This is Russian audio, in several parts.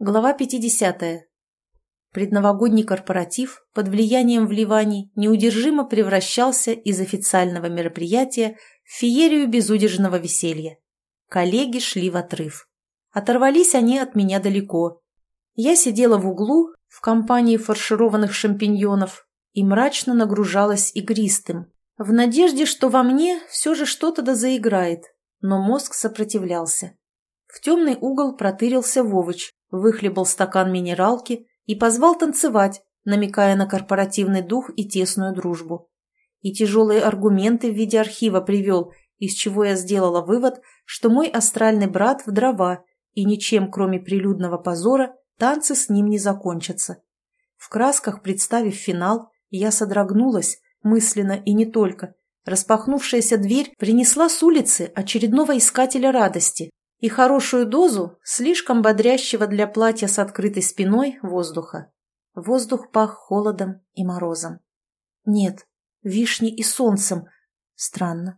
Глава 50. Предновогодний корпоратив под влиянием вливаний неудержимо превращался из официального мероприятия в феерию безудержного веселья. Коллеги шли в отрыв. Оторвались они от меня далеко. Я сидела в углу в компании фаршированных шампиньонов и мрачно нагружалась игристым, в надежде, что во мне все же что-то да заиграет, но мозг сопротивлялся. В темный угол протырился Вовыч, выхлебал стакан минералки и позвал танцевать, намекая на корпоративный дух и тесную дружбу. И тяжелые аргументы в виде архива привел, из чего я сделала вывод, что мой астральный брат в дрова, и ничем, кроме прилюдного позора, танцы с ним не закончатся. В красках представив финал, я содрогнулась, мысленно и не только. Распахнувшаяся дверь принесла с улицы очередного искателя радости и хорошую дозу слишком бодрящего для платья с открытой спиной воздуха. Воздух пах холодом и морозом. Нет, вишней и солнцем. Странно.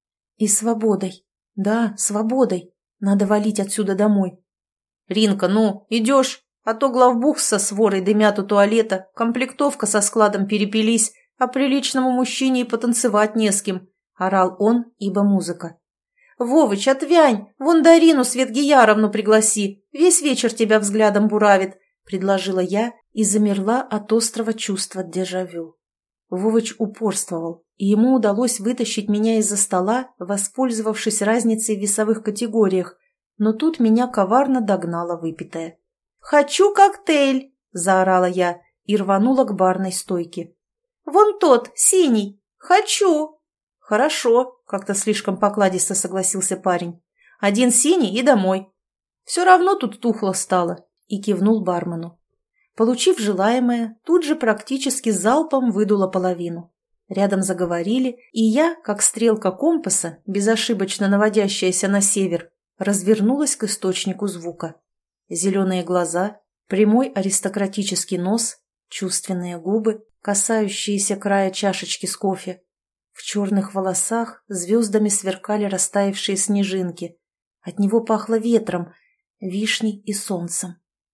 И свободой. Да, свободой. Надо валить отсюда домой. «Ринка, ну, идешь? А то главбух со сворой дымят у туалета, комплектовка со складом перепились, а приличному мужчине и потанцевать не с кем», — орал он, ибо музыка. «Вовыч, отвянь! Вон Дарину Светгияровну пригласи! Весь вечер тебя взглядом буравит!» — предложила я и замерла от острого чувства дежавю. Вовыч упорствовал, и ему удалось вытащить меня из-за стола, воспользовавшись разницей в весовых категориях, но тут меня коварно догнала выпитая. «Хочу коктейль!» — заорала я и рванула к барной стойке. «Вон тот, синий! Хочу!» «Хорошо», — как-то слишком покладисто согласился парень. «Один синий и домой. Все равно тут тухло стало», — и кивнул бармену. Получив желаемое, тут же практически залпом выдула половину. Рядом заговорили, и я, как стрелка компаса, безошибочно наводящаяся на север, развернулась к источнику звука. Зеленые глаза, прямой аристократический нос, чувственные губы, касающиеся края чашечки с кофе. В черных волосах звездами сверкали растаявшие снежинки. От него пахло ветром, вишней и солнцем.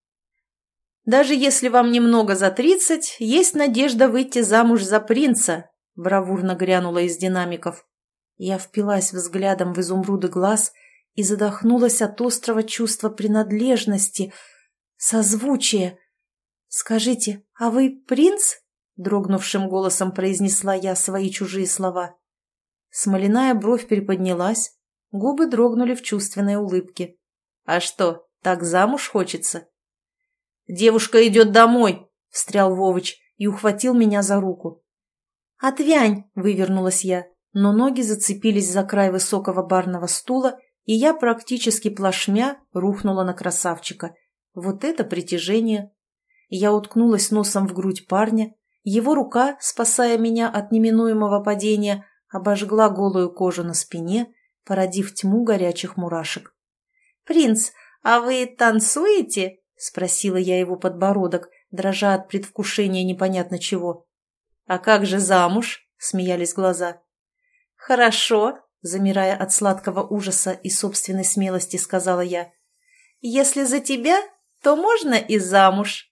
«Даже если вам немного за 30, есть надежда выйти замуж за принца», — бравурно грянула из динамиков. Я впилась взглядом в изумруды глаз и задохнулась от острого чувства принадлежности, созвучия. «Скажите, а вы принц?» — дрогнувшим голосом произнесла я свои чужие слова. Смоляная бровь приподнялась, губы дрогнули в чувственной улыбке. «А что, так замуж хочется?» «Девушка идет домой!» — встрял Вовыч и ухватил меня за руку. «Отвянь!» — вывернулась я, но ноги зацепились за край высокого барного стула, и я практически плашмя рухнула на красавчика. Вот это притяжение! Я уткнулась носом в грудь парня. Его рука, спасая меня от неминуемого падения, обожгла голую кожу на спине, породив тьму горячих мурашек. «Принц, а вы танцуете?» — спросила я его подбородок, дрожа от предвкушения непонятно чего. «А как же замуж?» — смеялись глаза. «Хорошо», — замирая от сладкого ужаса и собственной смелости, сказала я. «Если за тебя, то можно и замуж».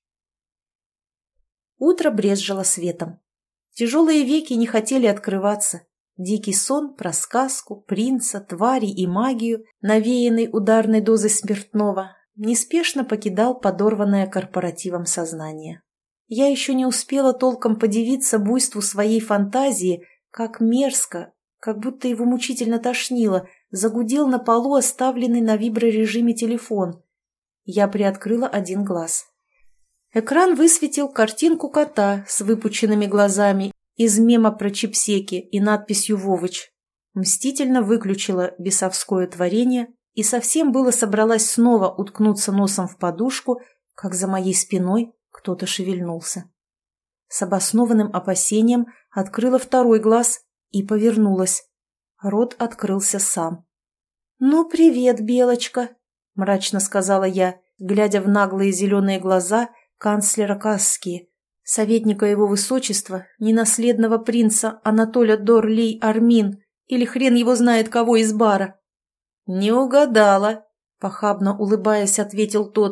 Утро брезжило светом. Тяжелые веки не хотели открываться. Дикий сон про сказку, принца, твари и магию, навеянный ударной дозой спиртного, неспешно покидал подорванное корпоративом сознание. Я еще не успела толком подивиться буйству своей фантазии, как мерзко, как будто его мучительно тошнило, загудел на полу оставленный на виброрежиме телефон. Я приоткрыла один глаз. Экран высветил картинку кота с выпученными глазами из мема про чипсеки и надписью «Вовыч». Мстительно выключила бесовское творение и совсем было собралась снова уткнуться носом в подушку, как за моей спиной кто-то шевельнулся. С обоснованным опасением открыла второй глаз и повернулась. Рот открылся сам. «Ну, привет, Белочка», — мрачно сказала я, глядя в наглые зеленые глаза канцлера Касски, советника его высочества, ненаследного принца Анатоля Дор-Лей-Армин, или хрен его знает кого из бара. «Не угадала», — похабно улыбаясь, ответил тот,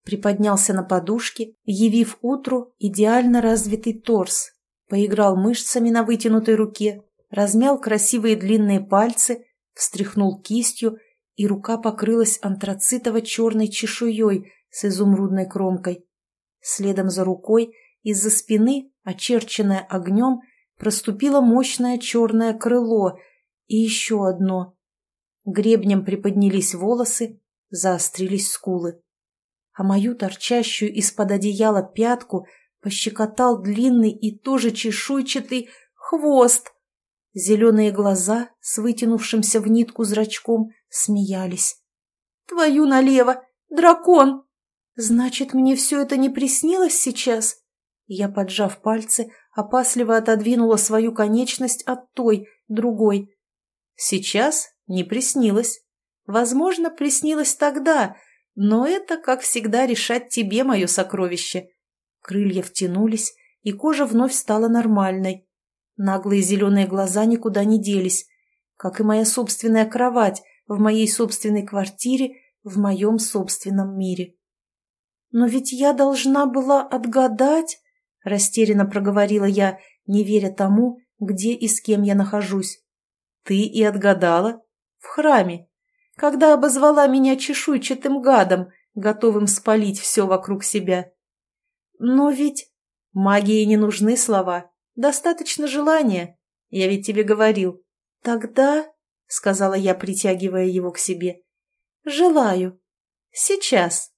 Приподнялся на подушке, явив утру идеально развитый торс, поиграл мышцами на вытянутой руке, размял красивые длинные пальцы, встряхнул кистью, и рука покрылась антрацитово-черной чешуей с изумрудной кромкой. Следом за рукой из-за спины, очерченное огнем, проступило мощное черное крыло и еще одно. Гребнем приподнялись волосы, заострились скулы. А мою торчащую из-под одеяла пятку пощекотал длинный и тоже чешуйчатый хвост. Зеленые глаза с вытянувшимся в нитку зрачком смеялись. «Твою налево! Дракон! Значит, мне все это не приснилось сейчас?» Я, поджав пальцы, опасливо отодвинула свою конечность от той, другой. «Сейчас не приснилось. Возможно, приснилось тогда, но это, как всегда, решать тебе, мое сокровище». Крылья втянулись, и кожа вновь стала нормальной. Наглые зеленые глаза никуда не делись, как и моя собственная кровать в моей собственной квартире, в моем собственном мире. «Но ведь я должна была отгадать», — растерянно проговорила я, не веря тому, где и с кем я нахожусь. «Ты и отгадала. В храме, когда обозвала меня чешуйчатым гадом, готовым спалить все вокруг себя». «Но ведь...» «Магии не нужны слова. Достаточно желания. Я ведь тебе говорил». «Тогда...» — сказала я, притягивая его к себе. «Желаю. Сейчас».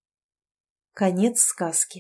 Конец сказки.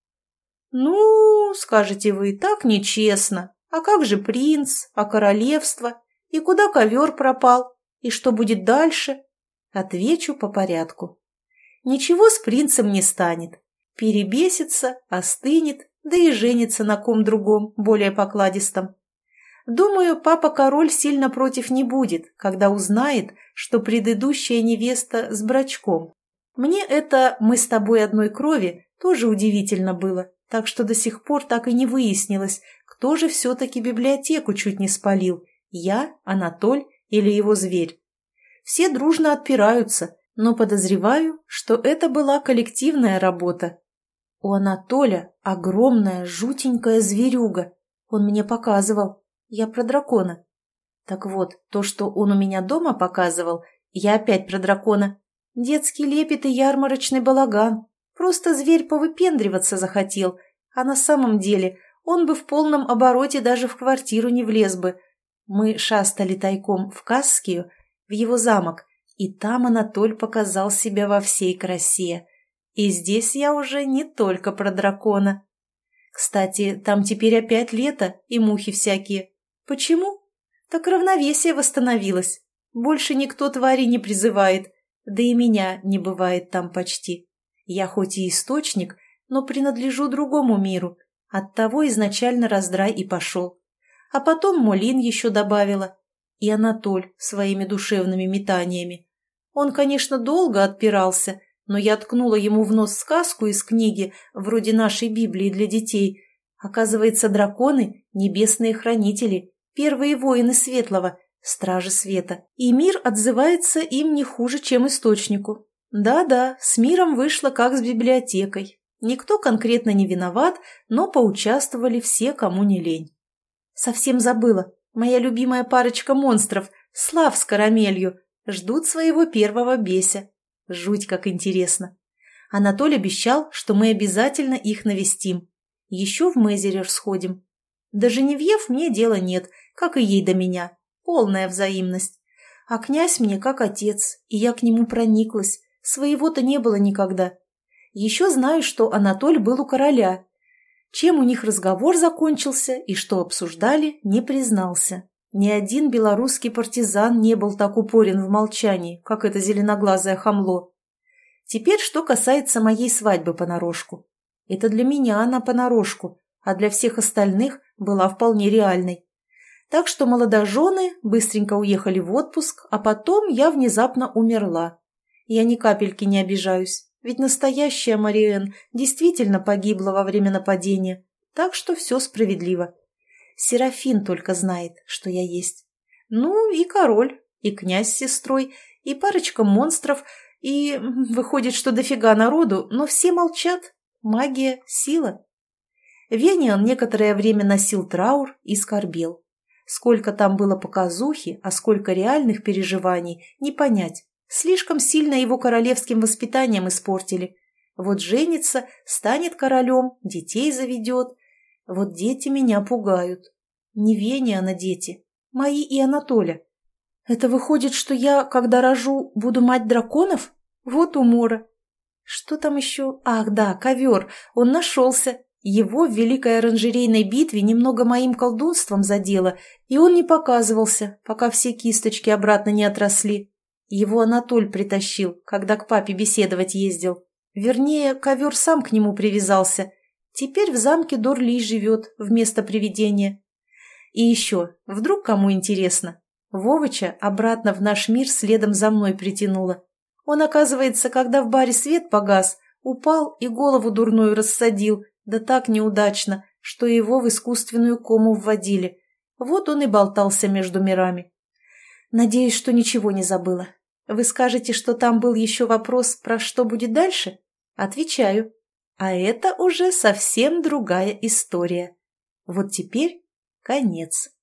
«Ну, скажете вы, так нечестно. А как же принц, а королевство? И куда ковер пропал? И что будет дальше?» Отвечу по порядку. Ничего с принцем не станет. Перебесится, остынет, да и женится на ком другом, более покладистом. Думаю, папа-король сильно против не будет, когда узнает, что предыдущая невеста с брачком. Мне это «мы с тобой одной крови» тоже удивительно было, так что до сих пор так и не выяснилось, кто же все-таки библиотеку чуть не спалил, я, Анатоль или его зверь. Все дружно отпираются, но подозреваю, что это была коллективная работа. У Анатоля огромная жутенькая зверюга, он мне показывал, я про дракона. Так вот, то, что он у меня дома показывал, я опять про дракона. Детский лепет и ярмарочный балаган. Просто зверь повыпендриваться захотел, а на самом деле он бы в полном обороте даже в квартиру не влез бы. Мы шастали тайком в Касскию, в его замок, и там Анатоль показал себя во всей красе. И здесь я уже не только про дракона. Кстати, там теперь опять лето и мухи всякие. Почему? Так равновесие восстановилось. Больше никто твари не призывает, да и меня не бывает там почти. Я хоть и источник, но принадлежу другому миру. Оттого изначально раздрай и пошел. А потом Молин еще добавила. И Анатоль своими душевными метаниями. Он, конечно, долго отпирался, но я ткнула ему в нос сказку из книги, вроде нашей Библии для детей. Оказывается, драконы — небесные хранители, первые воины Светлого, стражи света. И мир отзывается им не хуже, чем источнику. Да-да, с миром вышло как с библиотекой. Никто конкретно не виноват, но поучаствовали все, кому не лень. Совсем забыла. Моя любимая парочка монстров, Слав с Карамелью, ждут своего первого беся. Жуть как интересно. Анатоль обещал, что мы обязательно их навестим. Еще в Мезерер сходим. До Женевьев мне дела нет, как и ей до меня. Полная взаимность. А князь мне как отец, и я к нему прониклась. Своего-то не было никогда. Еще знаю, что Анатоль был у короля. Чем у них разговор закончился и что обсуждали, не признался. Ни один белорусский партизан не был так упорен в молчании, как это зеленоглазое хамло. Теперь, что касается моей свадьбы понарошку. Это для меня она понарошку, а для всех остальных была вполне реальной. Так что молодожены быстренько уехали в отпуск, а потом я внезапно умерла. Я ни капельки не обижаюсь, ведь настоящая Мариэн действительно погибла во время нападения, так что все справедливо. Серафин только знает, что я есть. Ну и король, и князь с сестрой, и парочка монстров, И выходит, что дофига народу, но все молчат. Магия, сила. Вениан некоторое время носил траур и скорбел. Сколько там было показухи, а сколько реальных переживаний, не понять. Слишком сильно его королевским воспитанием испортили. Вот женится, станет королем, детей заведет. Вот дети меня пугают. Не Вениан, а дети. Мои и Анатоля. Это выходит, что я, когда рожу, буду мать драконов? Вот умора. Что там еще? Ах, да, ковер. Он нашелся. Его в великой оранжерейной битве немного моим колдунством задело, и он не показывался, пока все кисточки обратно не отросли. Его Анатоль притащил, когда к папе беседовать ездил. Вернее, ковер сам к нему привязался. Теперь в замке Дорли живет вместо привидения. И еще, вдруг кому интересно, Вовыча обратно в наш мир следом за мной притянуло. Он, оказывается, когда в баре свет погас, упал и голову дурную рассадил, да так неудачно, что его в искусственную кому вводили. Вот он и болтался между мирами. Надеюсь, что ничего не забыла. Вы скажете, что там был еще вопрос, про что будет дальше? Отвечаю. А это уже совсем другая история. Вот теперь конец.